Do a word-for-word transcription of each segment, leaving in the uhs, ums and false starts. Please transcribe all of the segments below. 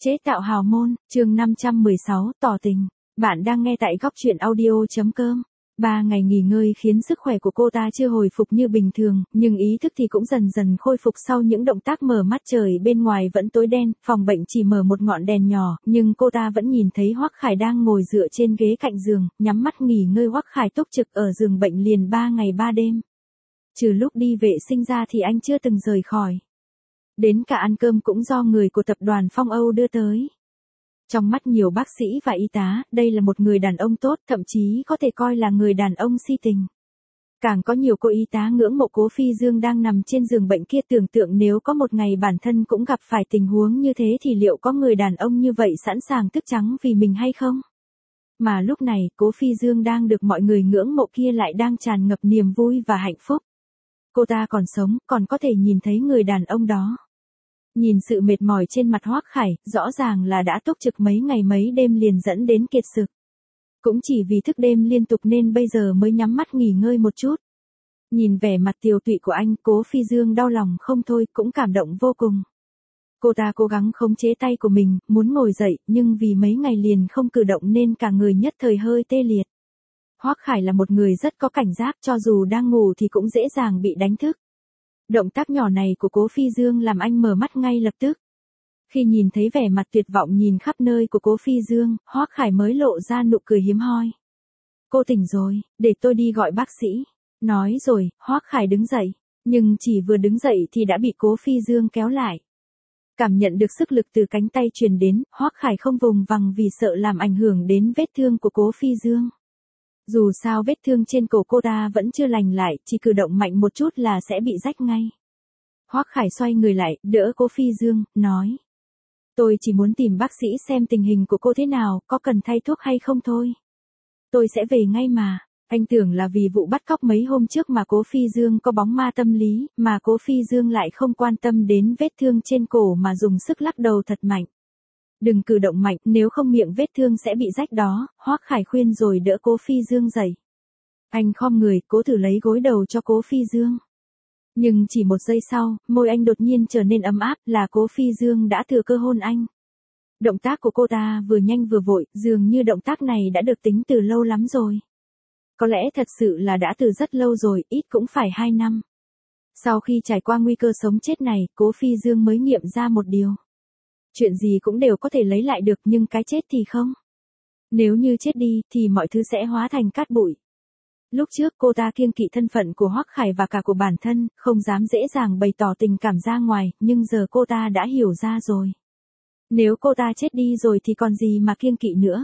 Chế tạo hào môn, chương năm trăm mười sáu, tỏ tình. Bạn đang nghe tại góc truyện audio.com. Ba ngày nghỉ ngơi khiến sức khỏe của cô ta chưa hồi phục như bình thường, nhưng ý thức thì cũng dần dần khôi phục sau những động tác mở mắt. Trời bên ngoài vẫn tối đen, phòng bệnh chỉ mở một ngọn đèn nhỏ, nhưng cô ta vẫn nhìn thấy Hoắc Khải đang ngồi dựa trên ghế cạnh giường, nhắm mắt nghỉ ngơi. Hoắc Khải túc trực ở giường bệnh liền ba ngày ba đêm. Trừ lúc đi vệ sinh ra thì anh chưa từng rời khỏi. Đến cả ăn cơm cũng do người của tập đoàn Phong Âu đưa tới. Trong mắt nhiều bác sĩ và y tá, đây là một người đàn ông tốt, thậm chí có thể coi là người đàn ông si tình. Càng có nhiều cô y tá ngưỡng mộ Cố Phi Dương đang nằm trên giường bệnh kia, tưởng tượng nếu có một ngày bản thân cũng gặp phải tình huống như thế thì liệu có người đàn ông như vậy sẵn sàng thức trắng vì mình hay không? Mà lúc này, Cố Phi Dương đang được mọi người ngưỡng mộ kia lại đang tràn ngập niềm vui và hạnh phúc. Cô ta còn sống, còn có thể nhìn thấy người đàn ông đó. Nhìn sự mệt mỏi trên mặt Hoắc Khải, rõ ràng là đã túc trực mấy ngày mấy đêm liền dẫn đến kiệt sức. Cũng chỉ vì thức đêm liên tục nên bây giờ mới nhắm mắt nghỉ ngơi một chút. Nhìn vẻ mặt tiều tụy của anh, Cố Phi Dương đau lòng không thôi, cũng cảm động vô cùng. Cô ta cố gắng khống chế tay của mình, muốn ngồi dậy, nhưng vì mấy ngày liền không cử động nên cả người nhất thời hơi tê liệt. Hoắc Khải là một người rất có cảnh giác, cho dù đang ngủ thì cũng dễ dàng bị đánh thức. Động tác nhỏ này của Cố Phi Dương làm anh mở mắt ngay lập tức. Khi nhìn thấy vẻ mặt tuyệt vọng nhìn khắp nơi của Cố Phi Dương, Hoắc Khải mới lộ ra nụ cười hiếm hoi. Cô tỉnh rồi, để tôi đi gọi bác sĩ. Nói rồi, Hoắc Khải đứng dậy, nhưng chỉ vừa đứng dậy thì đã bị Cố Phi Dương kéo lại. Cảm nhận được sức lực từ cánh tay truyền đến, Hoắc Khải không vùng vằng vì sợ làm ảnh hưởng đến vết thương của Cố Phi Dương. Dù sao vết thương trên cổ cô ta vẫn chưa lành lại, chỉ cử động mạnh một chút là sẽ bị rách ngay. Hoắc Khải xoay người lại, đỡ Cố Phi Dương, nói. Tôi chỉ muốn tìm bác sĩ xem tình hình của cô thế nào, có cần thay thuốc hay không thôi. Tôi sẽ về ngay mà. Anh tưởng là vì vụ bắt cóc mấy hôm trước mà Cố Phi Dương có bóng ma tâm lý, mà Cố Phi Dương lại không quan tâm đến vết thương trên cổ mà dùng sức lắc đầu thật mạnh. Đừng cử động mạnh, nếu không miệng vết thương sẽ bị rách đó, Hoắc Khải khuyên rồi đỡ Cố Phi Dương dậy. Anh khom người, cố thử lấy gối đầu cho Cố Phi Dương. Nhưng chỉ một giây sau, môi anh đột nhiên trở nên ấm áp, là Cố Phi Dương đã thừa cơ hôn anh. Động tác của cô ta vừa nhanh vừa vội, dường như động tác này đã được tính từ lâu lắm rồi. Có lẽ thật sự là đã từ rất lâu rồi, ít cũng phải hai năm. Sau khi trải qua nguy cơ sống chết này, Cố Phi Dương mới nghiệm ra một điều. Chuyện gì cũng đều có thể lấy lại được nhưng cái chết thì không. Nếu như chết đi thì mọi thứ sẽ hóa thành cát bụi. Lúc trước cô ta kiêng kỵ thân phận của Hoắc Khải và cả của bản thân, không dám dễ dàng bày tỏ tình cảm ra ngoài, nhưng giờ cô ta đã hiểu ra rồi. Nếu cô ta chết đi rồi thì còn gì mà kiêng kỵ nữa.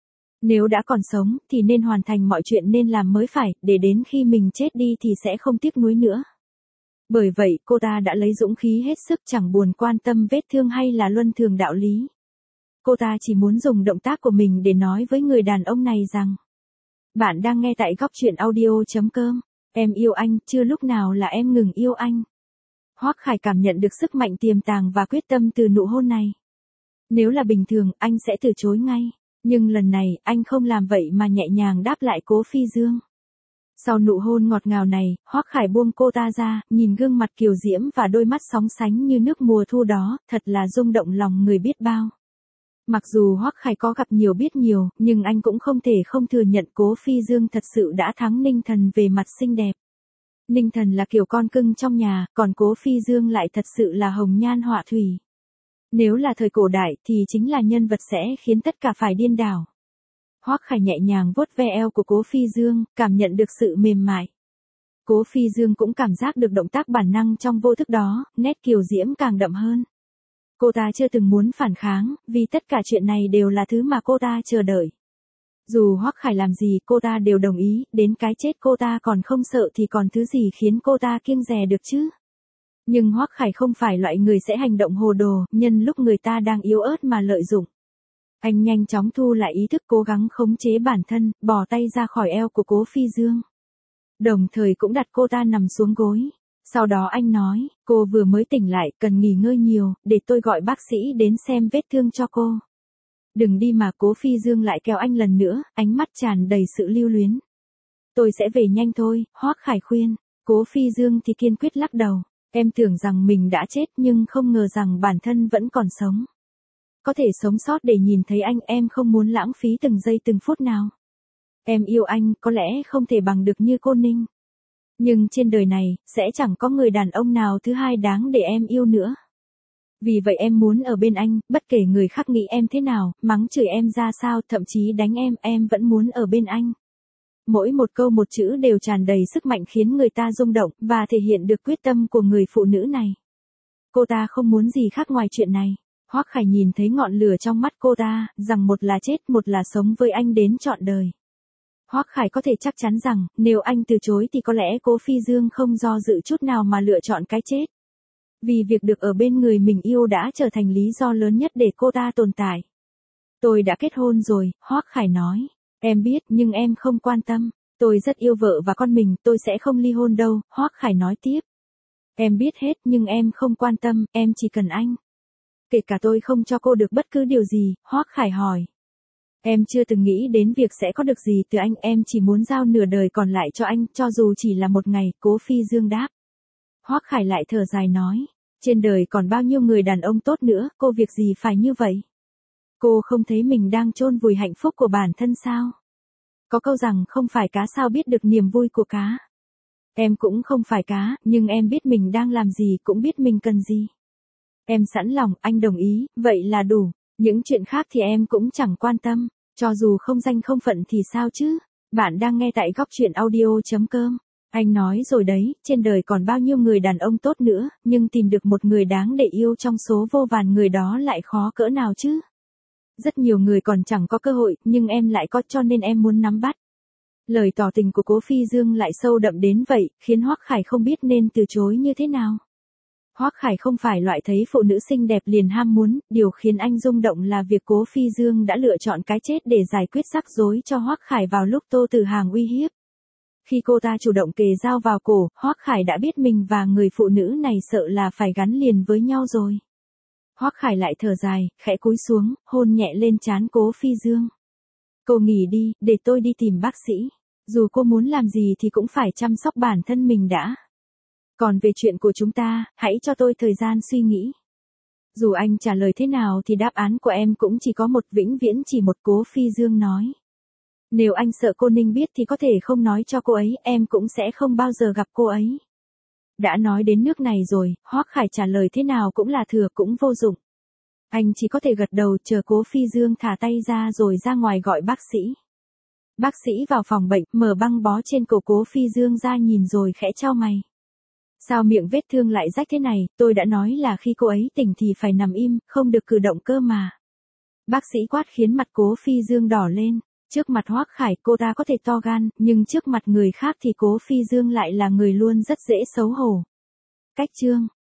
Nếu đã còn sống thì nên hoàn thành mọi chuyện nên làm mới phải, để đến khi mình chết đi thì sẽ không tiếc nuối nữa. Bởi vậy cô ta đã lấy dũng khí hết sức, chẳng buồn quan tâm vết thương hay là luân thường đạo lý. Cô ta chỉ muốn dùng động tác của mình để nói với người đàn ông này rằng. Bạn đang nghe tại góc truyện audio.com. Em yêu anh, chưa lúc nào là em ngừng yêu anh. Hoắc Khải cảm nhận được sức mạnh tiềm tàng và quyết tâm từ nụ hôn này. Nếu là bình thường, anh sẽ từ chối ngay. Nhưng lần này, anh không làm vậy mà nhẹ nhàng đáp lại Cố Phi Dương. Sau nụ hôn ngọt ngào này, Hoắc Khải buông cô ta ra, nhìn gương mặt kiều diễm và đôi mắt sóng sánh như nước mùa thu đó, thật là rung động lòng người biết bao. Mặc dù Hoắc Khải có gặp nhiều biết nhiều, nhưng anh cũng không thể không thừa nhận Cố Phi Dương thật sự đã thắng Ninh Thần về mặt xinh đẹp. Ninh Thần là kiểu con cưng trong nhà, còn Cố Phi Dương lại thật sự là hồng nhan họa thủy. Nếu là thời cổ đại thì chính là nhân vật sẽ khiến tất cả phải điên đảo. Hoắc Khải nhẹ nhàng vuốt ve eo của Cố Phi Dương, cảm nhận được sự mềm mại. Cố Phi Dương cũng cảm giác được động tác bản năng trong vô thức đó, nét kiều diễm càng đậm hơn. Cô ta chưa từng muốn phản kháng, vì tất cả chuyện này đều là thứ mà cô ta chờ đợi. Dù Hoắc Khải làm gì cô ta đều đồng ý, đến cái chết cô ta còn không sợ thì còn thứ gì khiến cô ta kiêng dè được chứ. Nhưng Hoắc Khải không phải loại người sẽ hành động hồ đồ, nhân lúc người ta đang yếu ớt mà lợi dụng. Anh nhanh chóng thu lại ý thức, cố gắng khống chế bản thân, bỏ tay ra khỏi eo của Cố Phi Dương. Đồng thời cũng đặt cô ta nằm xuống gối. Sau đó anh nói, cô vừa mới tỉnh lại, cần nghỉ ngơi nhiều, để tôi gọi bác sĩ đến xem vết thương cho cô. Đừng đi mà. Cố Phi Dương lại kéo anh lần nữa, ánh mắt tràn đầy sự lưu luyến. Tôi sẽ về nhanh thôi, Hoắc Khải khuyên. Cố Phi Dương thì kiên quyết lắc đầu. Em tưởng rằng mình đã chết nhưng không ngờ rằng bản thân vẫn còn sống. có thể sống sót để nhìn thấy anh, em không muốn lãng phí từng giây từng phút nào. Em yêu anh, có lẽ không thể bằng được như cô Ninh. Nhưng trên đời này, sẽ chẳng có người đàn ông nào thứ hai đáng để em yêu nữa. Vì vậy em muốn ở bên anh, bất kể người khác nghĩ em thế nào, mắng chửi em ra sao, thậm chí đánh em, em vẫn muốn ở bên anh. Mỗi một câu một chữ đều tràn đầy sức mạnh khiến người ta rung động, và thể hiện được quyết tâm của người phụ nữ này. Cô ta không muốn gì khác ngoài chuyện này. Hoắc Khải nhìn thấy ngọn lửa trong mắt cô ta, rằng một là chết, một là sống với anh đến trọn đời. Hoắc Khải có thể chắc chắn rằng, nếu anh từ chối thì có lẽ Cố Phi Dương không do dự chút nào mà lựa chọn cái chết. Vì việc được ở bên người mình yêu đã trở thành lý do lớn nhất để cô ta tồn tại. Tôi đã kết hôn rồi, Hoắc Khải nói. Em biết, nhưng em không quan tâm. Tôi rất yêu vợ và con mình, tôi sẽ không ly hôn đâu, Hoắc Khải nói tiếp. Em biết hết, nhưng em không quan tâm, em chỉ cần anh. Kể cả tôi không cho cô được bất cứ điều gì, Hoắc Khải hỏi. Em chưa từng nghĩ đến việc sẽ có được gì từ anh, em chỉ muốn giao nửa đời còn lại cho anh, cho dù chỉ là một ngày, Cố Phi Dương đáp. Hoắc Khải lại thở dài nói, trên đời còn bao nhiêu người đàn ông tốt nữa, cô việc gì phải như vậy? Cô không thấy mình đang chôn vùi hạnh phúc của bản thân sao? Có câu rằng không phải cá sao biết được niềm vui của cá. Em cũng không phải cá, nhưng em biết mình đang làm gì, cũng biết mình cần gì. Em sẵn lòng, anh đồng ý, vậy là đủ. Những chuyện khác thì em cũng chẳng quan tâm, cho dù không danh không phận thì sao chứ. Bạn đang nghe tại góc truyện audio chấm com. Anh nói rồi đấy, trên đời còn bao nhiêu người đàn ông tốt nữa, nhưng tìm được một người đáng để yêu trong số vô vàn người đó lại khó cỡ nào chứ. Rất nhiều người còn chẳng có cơ hội, nhưng em lại có, cho nên em muốn nắm bắt. Lời tỏ tình của Cố Phi Dương lại sâu đậm đến vậy, khiến Hoắc Khải không biết nên từ chối như thế nào. Hoắc Khải không phải loại thấy phụ nữ xinh đẹp liền ham muốn, điều khiến anh rung động là việc Cố Phi Dương đã lựa chọn cái chết để giải quyết rắc rối cho Hoắc Khải vào lúc Tô Tử Hàng uy hiếp. Khi cô ta chủ động kề dao vào cổ, Hoắc Khải đã biết mình và người phụ nữ này sợ là phải gắn liền với nhau rồi. Hoắc Khải lại thở dài, khẽ cúi xuống, hôn nhẹ lên trán Cố Phi Dương. Cô nghỉ đi, để tôi đi tìm bác sĩ. Dù cô muốn làm gì thì cũng phải chăm sóc bản thân mình đã. Còn về chuyện của chúng ta, hãy cho tôi thời gian suy nghĩ. Dù anh trả lời thế nào thì đáp án của em cũng chỉ có một, vĩnh viễn chỉ một, Cố Phi Dương nói. Nếu anh sợ cô Ninh biết thì có thể không nói cho cô ấy, em cũng sẽ không bao giờ gặp cô ấy. Đã nói đến nước này rồi, Hoắc Khải trả lời thế nào cũng là thừa, cũng vô dụng. Anh chỉ có thể gật đầu, chờ Cố Phi Dương thả tay ra rồi ra ngoài gọi bác sĩ. Bác sĩ vào phòng bệnh, mở băng bó trên cổ Cố Phi Dương ra nhìn rồi khẽ chau mày. Sao miệng vết thương lại rách thế này, tôi đã nói là khi cô ấy tỉnh thì phải nằm im, không được cử động cơ mà. Bác sĩ quát khiến mặt Cố Phi Dương đỏ lên. Trước mặt Hoắc Khải cô ta có thể to gan, nhưng trước mặt người khác thì Cố Phi Dương lại là người luôn rất dễ xấu hổ. Cách chương